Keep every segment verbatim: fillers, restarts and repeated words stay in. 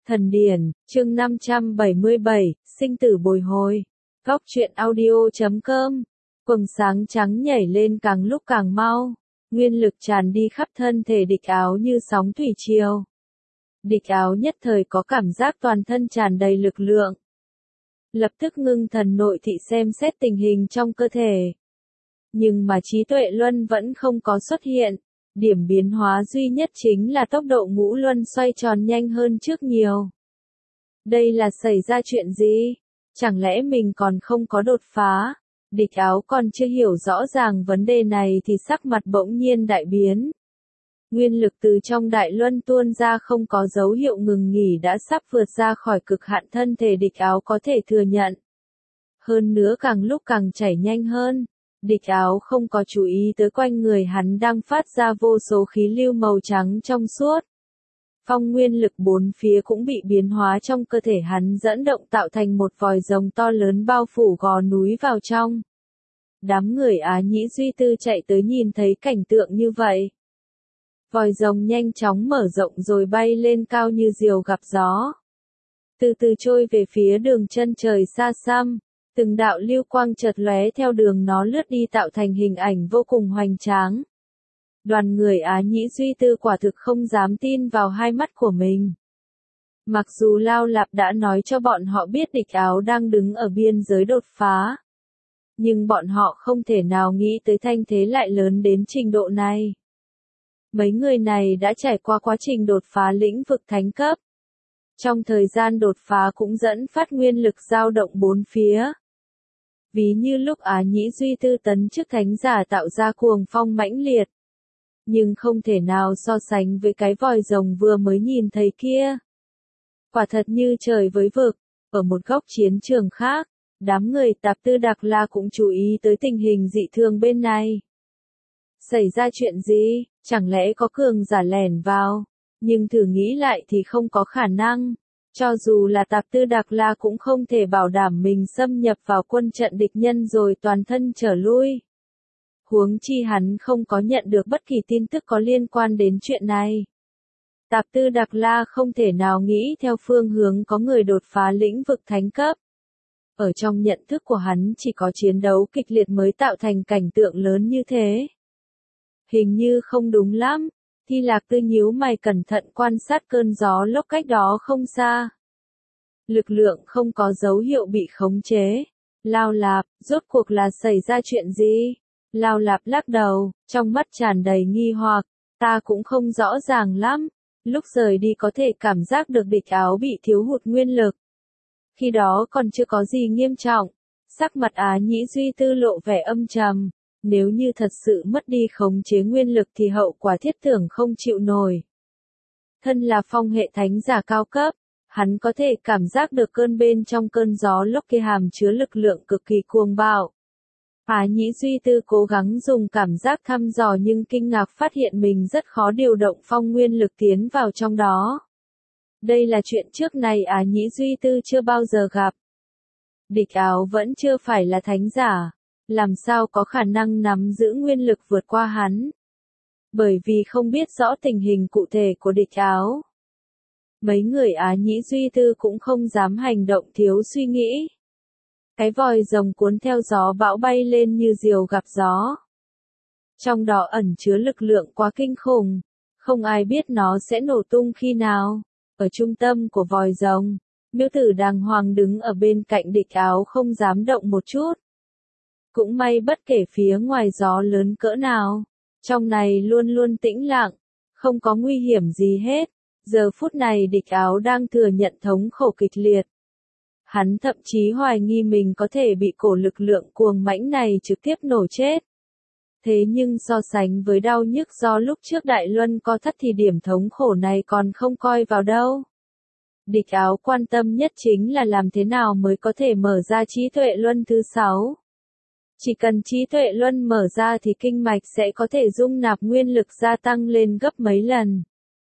Thần điển, chương năm trăm bảy mươi bảy, sinh tử bồi hồi. Góc truyện audio chấm com. Quầng sáng trắng nhảy lên càng lúc càng mau. Nguyên lực tràn đi khắp thân thể địch áo như sóng thủy triều. Địch áo nhất thời có cảm giác toàn thân tràn đầy lực lượng. Lập tức ngưng thần nội thị xem xét tình hình trong cơ thể. Nhưng mà trí tuệ luân vẫn không có xuất hiện. Điểm biến hóa duy nhất chính là tốc độ ngũ luân xoay tròn nhanh hơn trước nhiều. Đây là xảy ra chuyện gì? Chẳng lẽ mình còn không có đột phá? Địch áo còn chưa hiểu rõ ràng vấn đề này thì sắc mặt bỗng nhiên đại biến. Nguyên lực từ trong đại luân tuôn ra không có dấu hiệu ngừng nghỉ đã sắp vượt ra khỏi cực hạn thân thể địch áo có thể thừa nhận. Hơn nữa càng lúc càng chảy nhanh hơn. Địch áo không có chú ý tới quanh người hắn đang phát ra vô số khí lưu màu trắng trong suốt. Phong nguyên lực bốn phía cũng bị biến hóa trong cơ thể hắn dẫn động tạo thành một vòi rồng to lớn bao phủ gò núi vào trong. Đám người Á Nhĩ Duy Tư chạy tới nhìn thấy cảnh tượng như vậy. Vòi rồng nhanh chóng mở rộng rồi bay lên cao như diều gặp gió. Từ từ trôi về phía đường chân trời xa xăm. Từng đạo lưu quang chợt lóe theo đường nó lướt đi tạo thành hình ảnh vô cùng hoành tráng. Đoàn người Á Nhĩ Duy Tư quả thực không dám tin vào hai mắt của mình. Mặc dù Lao Lạp đã nói cho bọn họ biết địch áo đang đứng ở biên giới đột phá. Nhưng bọn họ không thể nào nghĩ tới thanh thế lại lớn đến trình độ này. Mấy người này đã trải qua quá trình đột phá lĩnh vực thánh cấp. Trong thời gian đột phá cũng dẫn phát nguyên lực dao động bốn phía. Ví như lúc Á Nhĩ Duy Tư tấn chức thánh giả tạo ra cuồng phong mãnh liệt. Nhưng không thể nào so sánh với cái vòi rồng vừa mới nhìn thấy kia. Quả thật như trời với vực, ở một góc chiến trường khác, đám người Tạp Tư Đặc La cũng chú ý tới tình hình dị thường bên này. Xảy ra chuyện gì, chẳng lẽ có cường giả lẻn vào, nhưng thử nghĩ lại thì không có khả năng. Cho dù là Tạp Tư Đặc La cũng không thể bảo đảm mình xâm nhập vào quân trận địch nhân rồi toàn thân trở lui. Huống chi hắn không có nhận được bất kỳ tin tức có liên quan đến chuyện này. Tạp Tư Đặc La không thể nào nghĩ theo phương hướng có người đột phá lĩnh vực thánh cấp. Ở trong nhận thức của hắn chỉ có chiến đấu kịch liệt mới tạo thành cảnh tượng lớn như thế. Hình như không đúng lắm. Thi Lạc Tư nhíu mày cẩn thận quan sát cơn gió lốc cách đó không xa. Lực lượng không có dấu hiệu bị khống chế. Lao Lạp, rốt cuộc là xảy ra chuyện gì? Lao Lạp lắc đầu, trong mắt tràn đầy nghi hoặc, ta cũng không rõ ràng lắm. Lúc rời đi có thể cảm giác được địch áo bị thiếu hụt nguyên lực. Khi đó còn chưa có gì nghiêm trọng. Sắc mặt Á Nhĩ Duy Tư lộ vẻ âm trầm. Nếu như thật sự mất đi khống chế nguyên lực thì hậu quả thiết tưởng không chịu nổi. Thân là phong hệ thánh giả cao cấp, hắn có thể cảm giác được cơn bên trong cơn gió lốc kia hàm chứa lực lượng cực kỳ cuồng bạo. Á Nhĩ Duy Tư cố gắng dùng cảm giác thăm dò nhưng kinh ngạc phát hiện mình rất khó điều động phong nguyên lực tiến vào trong đó. Đây là chuyện trước này Á Nhĩ Duy Tư chưa bao giờ gặp. Địch áo vẫn chưa phải là thánh giả. Làm sao có khả năng nắm giữ nguyên lực vượt qua hắn? Bởi vì không biết rõ tình hình cụ thể của địch áo. Mấy người Á Nhĩ Duy Tư cũng không dám hành động thiếu suy nghĩ. Cái vòi rồng cuốn theo gió bão bay lên như diều gặp gió. Trong đó ẩn chứa lực lượng quá kinh khủng. Không ai biết nó sẽ nổ tung khi nào. Ở trung tâm của vòi rồng, miêu tử đàng hoàng đứng ở bên cạnh địch áo không dám động một chút. Cũng may bất kể phía ngoài gió lớn cỡ nào, trong này luôn luôn tĩnh lặng, không có nguy hiểm gì hết. Giờ phút này địch áo đang thừa nhận thống khổ kịch liệt. Hắn thậm chí hoài nghi mình có thể bị cổ lực lượng cuồng mãnh này trực tiếp nổ chết. Thế nhưng so sánh với đau nhức do lúc trước đại luân co thắt thì điểm thống khổ này còn không coi vào đâu. Địch áo quan tâm nhất chính là làm thế nào mới có thể mở ra trí tuệ luân thứ sáu. Chỉ cần trí tuệ luân mở ra thì kinh mạch sẽ có thể dung nạp nguyên lực gia tăng lên gấp mấy lần.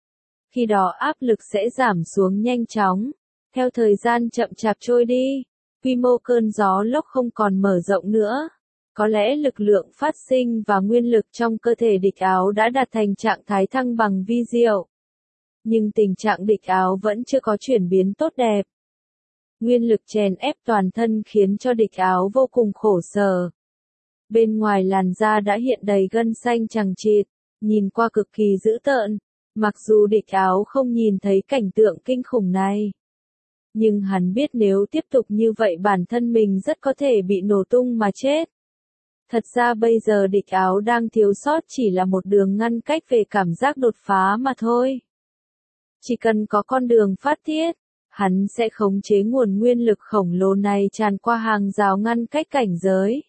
Khi đó áp lực sẽ giảm xuống nhanh chóng. Theo thời gian chậm chạp trôi đi, quy mô cơn gió lốc không còn mở rộng nữa. Có lẽ lực lượng phát sinh và nguyên lực trong cơ thể địch áo đã đạt thành trạng thái thăng bằng vi diệu. Nhưng tình trạng địch áo vẫn chưa có chuyển biến tốt đẹp. Nguyên lực chèn ép toàn thân khiến cho địch áo vô cùng khổ sở. Bên ngoài làn da đã hiện đầy gân xanh chằng chịt, nhìn qua cực kỳ dữ tợn. Mặc dù địch áo không nhìn thấy cảnh tượng kinh khủng này. Nhưng hắn biết nếu tiếp tục như vậy bản thân mình rất có thể bị nổ tung mà chết. Thật ra bây giờ địch áo đang thiếu sót chỉ là một đường ngăn cách về cảm giác đột phá mà thôi. Chỉ cần có con đường phát tiết, hắn sẽ khống chế nguồn nguyên lực khổng lồ này tràn qua hàng rào ngăn cách cảnh giới.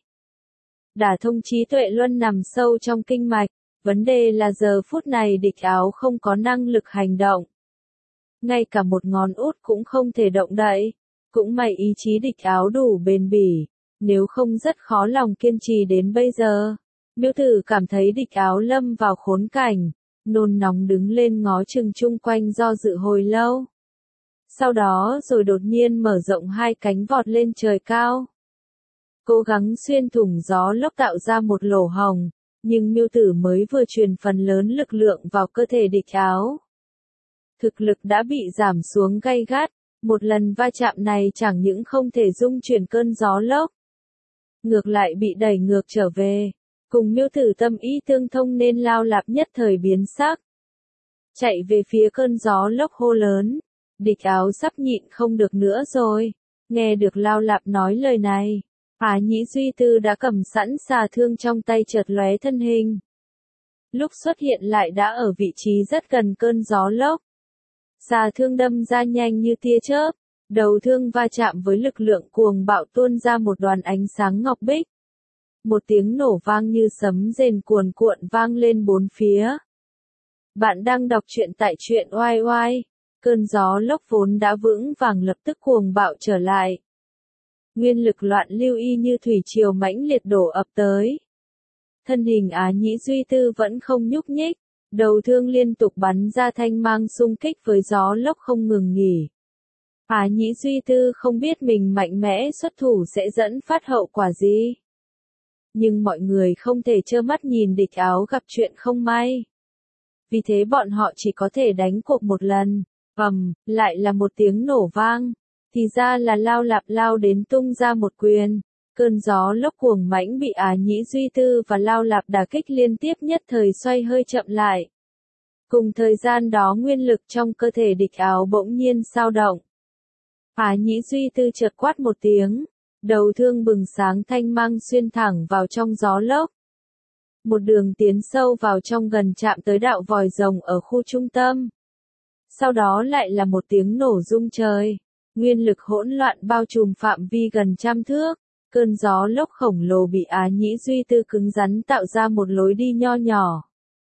Đả thông trí tuệ luân nằm sâu trong kinh mạch, vấn đề là giờ phút này địch áo không có năng lực hành động. Ngay cả một ngón út cũng không thể động đậy, cũng may ý chí địch áo đủ bền bỉ, nếu không rất khó lòng kiên trì đến bây giờ. Miêu Tử cảm thấy địch áo lâm vào khốn cảnh, nôn nóng đứng lên ngó chừng chung quanh do dự hồi lâu. Sau đó rồi đột nhiên mở rộng hai cánh vọt lên trời cao. Cố gắng xuyên thủng gió lốc tạo ra một lỗ hổng, nhưng Miêu Tử mới vừa truyền phần lớn lực lượng vào cơ thể địch áo. Thực lực đã bị giảm xuống gay gắt, một lần va chạm này chẳng những không thể dung chuyển cơn gió lốc, ngược lại bị đẩy ngược trở về. Cùng Miêu Tử tâm ý tương thông nên Lao Lạp nhất thời biến sắc. Chạy về phía cơn gió lốc hô lớn, địch áo sắp nhịn không được nữa rồi. Nghe được Lao Lạp nói lời này, Á Nhĩ Duy Tư đã cầm sẵn xà thương trong tay chợt lóe thân hình. Lúc xuất hiện lại đã ở vị trí rất gần cơn gió lốc. Xà thương đâm ra nhanh như tia chớp, đầu thương va chạm với lực lượng cuồng bạo tuôn ra một đoàn ánh sáng ngọc bích. Một tiếng nổ vang như sấm rền cuồn cuộn vang lên bốn phía. Bạn đang đọc truyện tại truyện oai oai. Cơn gió lốc vốn đã vững vàng lập tức cuồng bạo trở lại. Nguyên lực loạn lưu y như thủy triều mãnh liệt đổ ập tới. Thân hình Á Nhĩ Duy Tư vẫn không nhúc nhích, đầu thương liên tục bắn ra thanh mang xung kích với gió lốc không ngừng nghỉ. Á Nhĩ Duy Tư không biết mình mạnh mẽ xuất thủ sẽ dẫn phát hậu quả gì. Nhưng mọi người không thể trơ mắt nhìn địch áo gặp chuyện không may. Vì thế bọn họ chỉ có thể đánh cuộc một lần. Ầm, lại là một tiếng nổ vang. Thì ra là Lao Lạp lao đến tung ra một quyền. Cơn gió lốc cuồng mãnh bị Á Nhĩ Duy Tư và Lao Lạp đả kích liên tiếp nhất thời xoay hơi chậm lại. Cùng thời gian đó nguyên lực trong cơ thể địch áo bỗng nhiên xao động. Á Nhĩ Duy Tư chợt quát một tiếng. Đầu thương bừng sáng thanh mang xuyên thẳng vào trong gió lốc. Một đường tiến sâu vào trong gần chạm tới đạo vòi rồng ở khu trung tâm. Sau đó lại là một tiếng nổ rung trời. Nguyên lực hỗn loạn bao trùm phạm vi gần trăm thước. Cơn gió lốc khổng lồ bị Á Nhĩ Duy Tư cứng rắn tạo ra một lối đi nho nhỏ.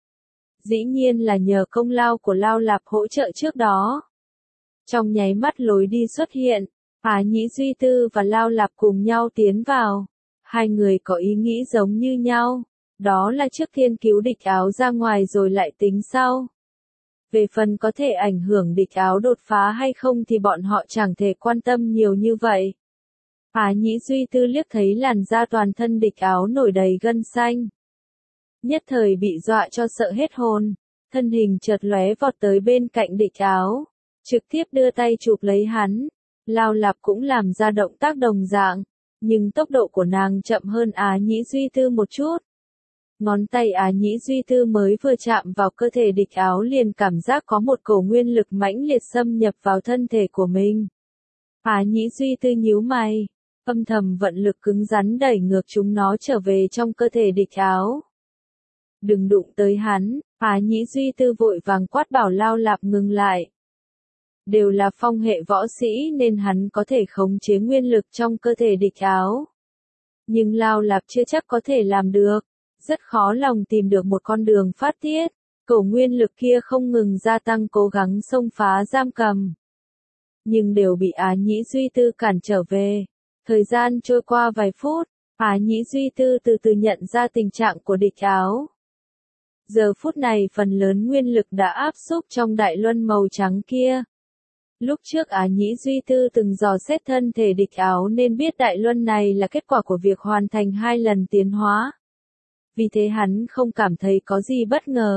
Dĩ nhiên là nhờ công lao của Lao Lạp hỗ trợ trước đó. Trong nháy mắt lối đi xuất hiện. Á Nhĩ Duy Tư và Lao Lạp cùng nhau tiến vào. Hai người có ý nghĩ giống như nhau. Đó là trước tiên cứu địch áo ra ngoài rồi lại tính sau. Về phần có thể ảnh hưởng địch áo đột phá hay không thì bọn họ chẳng thể quan tâm nhiều như vậy. Á Nhĩ Duy Tư liếc thấy làn da toàn thân địch áo nổi đầy gân xanh. Nhất thời bị dọa cho sợ hết hồn. Thân hình chợt lóe vọt tới bên cạnh địch áo. Trực tiếp đưa tay chụp lấy hắn. Lao Lạp cũng làm ra động tác đồng dạng. Nhưng tốc độ của nàng chậm hơn Á Nhĩ Duy Tư một chút. Ngón tay Á Nhĩ Duy Tư mới vừa chạm vào cơ thể địch áo liền cảm giác có một cổ nguyên lực mãnh liệt xâm nhập vào thân thể của mình. Á Nhĩ Duy Tư nhíu mày, âm thầm vận lực cứng rắn đẩy ngược chúng nó trở về trong cơ thể địch áo. Đừng đụng tới hắn, Á Nhĩ Duy Tư vội vàng quát bảo Lao Lạp ngừng lại. Đều là phong hệ võ sĩ nên hắn có thể khống chế nguyên lực trong cơ thể địch áo. Nhưng Lao Lạp chưa chắc có thể làm được. Rất khó lòng tìm được một con đường phát tiết. Cổ nguyên lực kia không ngừng gia tăng cố gắng xông phá giam cầm. Nhưng đều bị Á Nhĩ Duy Tư cản trở về. Thời gian trôi qua vài phút, Á Nhĩ Duy Tư từ từ nhận ra tình trạng của địch áo. Giờ phút này phần lớn nguyên lực đã áp xúc trong đại luân màu trắng kia. Lúc trước Á Nhĩ Duy Tư từng dò xét thân thể địch áo nên biết đại luân này là kết quả của việc hoàn thành hai lần tiến hóa. Vì thế hắn không cảm thấy có gì bất ngờ.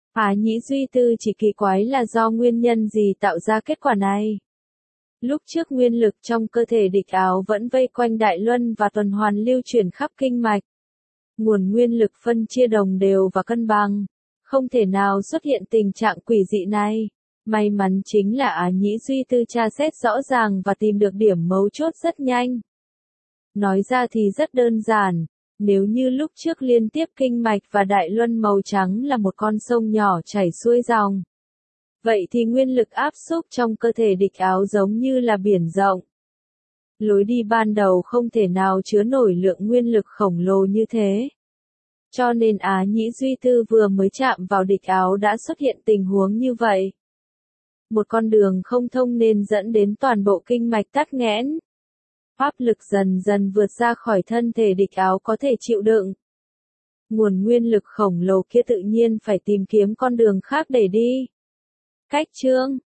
Á Nhĩ Duy Tư chỉ kỳ quái là do nguyên nhân gì tạo ra kết quả này. Lúc trước nguyên lực trong cơ thể địch áo vẫn vây quanh Đại Luân và tuần hoàn lưu chuyển khắp kinh mạch. Nguồn nguyên lực phân chia đồng đều và cân bằng. Không thể nào xuất hiện tình trạng quỷ dị này. May mắn chính là Á Nhĩ Duy Tư tra xét rõ ràng và tìm được điểm mấu chốt rất nhanh. Nói ra thì rất đơn giản. Nếu như lúc trước liên tiếp kinh mạch và Đại Luân màu trắng là một con sông nhỏ chảy xuôi dòng. Vậy thì nguyên lực áp xúc trong cơ thể địch áo giống như là biển rộng. Lối đi ban đầu không thể nào chứa nổi lượng nguyên lực khổng lồ như thế. Cho nên Á Nhĩ Duy Tư vừa mới chạm vào địch áo đã xuất hiện tình huống như vậy. Một con đường không thông nên dẫn đến toàn bộ kinh mạch tắc nghẽn. Áp lực dần dần vượt ra khỏi thân thể địch áo có thể chịu đựng. Nguồn nguyên lực khổng lồ kia tự nhiên phải tìm kiếm con đường khác để đi. Cách chương